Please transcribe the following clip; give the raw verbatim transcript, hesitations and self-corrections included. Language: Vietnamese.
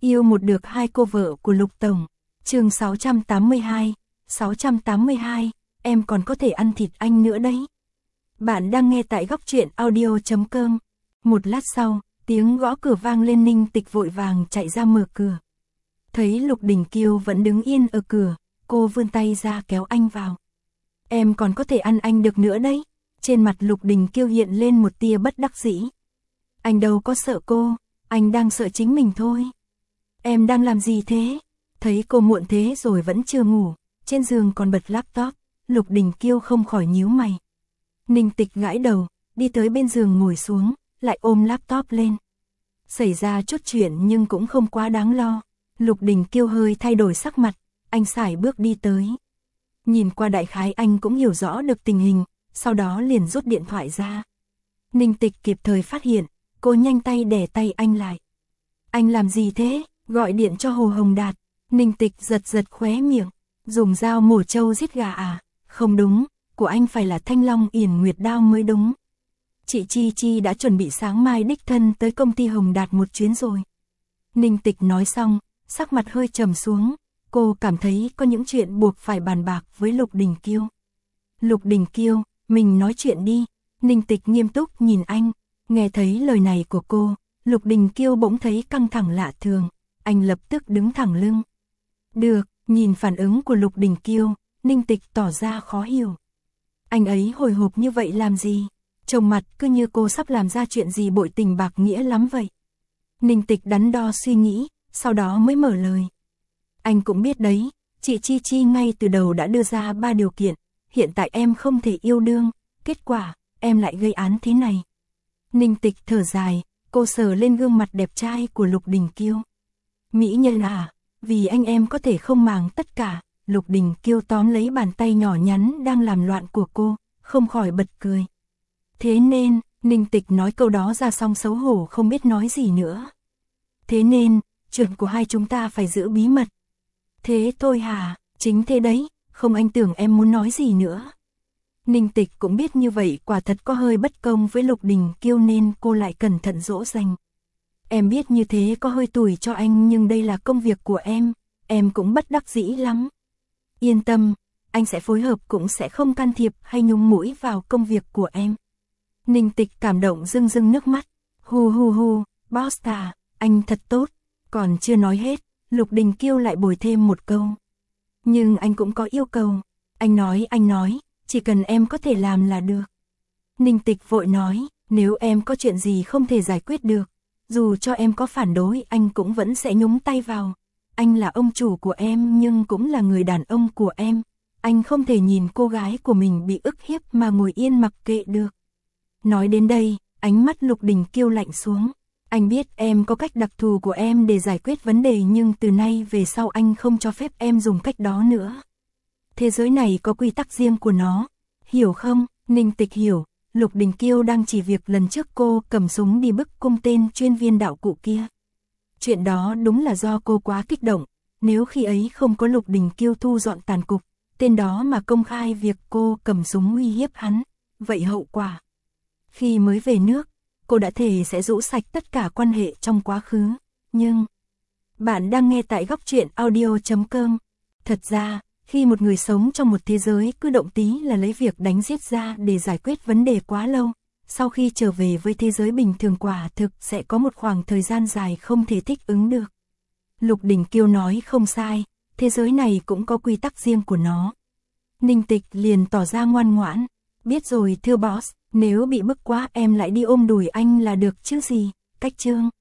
Yêu một được hai cô vợ của Lục Tổng. Chương sáu trăm tám mươi hai, sáu trăm tám mươi hai, em còn có thể ăn thịt anh nữa đấy. Bạn đang nghe tại góc truyện audio chấm com. Một lát sau, tiếng gõ cửa vang lên, Ninh Tịch vội vàng chạy ra mở cửa. Thấy Lục Đình Kiêu vẫn đứng yên ở cửa, cô vươn tay ra kéo anh vào. Em còn có thể ăn anh được nữa đấy. Trên mặt Lục Đình Kiêu hiện lên một tia bất đắc dĩ. Anh đâu có sợ cô, anh đang sợ chính mình thôi. Em đang làm gì thế? Thấy cô muộn thế rồi vẫn chưa ngủ, trên giường còn bật laptop, Lục Đình Kiêu không khỏi nhíu mày. Ninh Tịch gãi đầu, đi tới bên giường ngồi xuống, lại ôm laptop lên. Xảy ra chút chuyện nhưng cũng không quá đáng lo. Lục Đình Kiêu hơi thay đổi sắc mặt, anh sải bước đi tới. Nhìn qua đại khái anh cũng hiểu rõ được tình hình, sau đó liền rút điện thoại ra. Ninh Tịch kịp thời phát hiện, cô nhanh tay đè tay anh lại. Anh làm gì thế? Gọi điện cho Hồ Hồng Đạt. Ninh Tịch giật giật khóe miệng. Dùng dao mổ trâu giết gà à? Không đúng, của anh phải là Thanh Long Yển Nguyệt đao mới đúng. Chị Chi Chi đã chuẩn bị sáng mai đích thân tới công ty Hồng Đạt một chuyến rồi. Ninh Tịch nói xong, sắc mặt hơi trầm xuống. Cô cảm thấy có những chuyện buộc phải bàn bạc với Lục Đình Kiêu. Lục Đình Kiêu, mình nói chuyện đi. Ninh Tịch nghiêm túc nhìn anh. Nghe thấy lời này của cô, Lục Đình Kiêu bỗng thấy căng thẳng lạ thường. Anh lập tức đứng thẳng lưng. Được, nhìn phản ứng của Lục Đình Kiêu, Ninh Tịch tỏ ra khó hiểu. Anh ấy hồi hộp như vậy làm gì? Trông mặt cứ như cô sắp làm ra chuyện gì bội tình bạc nghĩa lắm vậy. Ninh Tịch đắn đo suy nghĩ, sau đó mới mở lời. Anh cũng biết đấy, chị Chi Chi ngay từ đầu đã đưa ra ba điều kiện. Hiện tại em không thể yêu đương, kết quả, em lại gây án thế này. Ninh Tịch thở dài, cô sờ lên gương mặt đẹp trai của Lục Đình Kiêu. Mỹ nhân à, vì anh em có thể không màng tất cả. Lục Đình Kiêu tóm lấy bàn tay nhỏ nhắn đang làm loạn của cô, không khỏi bật cười. Thế nên, Ninh Tịch nói câu đó ra xong xấu hổ không biết nói gì nữa. Thế nên, chuyện của hai chúng ta phải giữ bí mật. Thế thôi hả? Chính thế đấy, không anh tưởng em muốn nói gì nữa. Ninh Tịch cũng biết như vậy quả thật có hơi bất công với Lục Đình Kiêu nên cô lại cẩn thận dỗ dành. Em biết như thế có hơi tủi cho anh nhưng đây là công việc của em, em cũng bất đắc dĩ lắm. Yên tâm, anh sẽ phối hợp cũng sẽ không can thiệp hay nhúng mũi vào công việc của em. Ninh Tịch cảm động rưng rưng nước mắt. Hu hu hu, boss à, anh thật tốt. Còn chưa nói hết, Lục Đình Kiêu lại bồi thêm một câu. Nhưng anh cũng có yêu cầu. Anh nói, anh nói, chỉ cần em có thể làm là được. Ninh Tịch vội nói, nếu em có chuyện gì không thể giải quyết được, dù cho em có phản đối anh cũng vẫn sẽ nhúng tay vào. Anh là ông chủ của em nhưng cũng là người đàn ông của em. Anh không thể nhìn cô gái của mình bị ức hiếp mà ngồi yên mặc kệ được. Nói đến đây, ánh mắt Lục Đình Kiêu lạnh xuống. Anh biết em có cách đặc thù của em để giải quyết vấn đề nhưng từ nay về sau anh không cho phép em dùng cách đó nữa. Thế giới này có quy tắc riêng của nó. Hiểu không? Ninh Tịch hiểu. Lục Đình Kiêu đang chỉ việc lần trước cô cầm súng đi bức cung tên chuyên viên đạo cụ kia. Chuyện đó đúng là do cô quá kích động. Nếu khi ấy không có Lục Đình Kiêu thu dọn tàn cục, tên đó mà công khai việc cô cầm súng uy hiếp hắn, vậy hậu quả. Khi mới về nước, cô đã thề sẽ rũ sạch tất cả quan hệ trong quá khứ. Nhưng, bạn đang nghe tại góc truyện audio chấm com. Thật ra, khi một người sống trong một thế giới cứ động tí là lấy việc đánh giết ra để giải quyết vấn đề quá lâu, sau khi trở về với thế giới bình thường quả thực sẽ có một khoảng thời gian dài không thể thích ứng được. Lục Đình Kiêu nói không sai, thế giới này cũng có quy tắc riêng của nó. Ninh Tịch liền tỏ ra ngoan ngoãn. Biết rồi thưa boss, nếu bị bức quá em lại đi ôm đùi anh là được chứ gì, cách chương.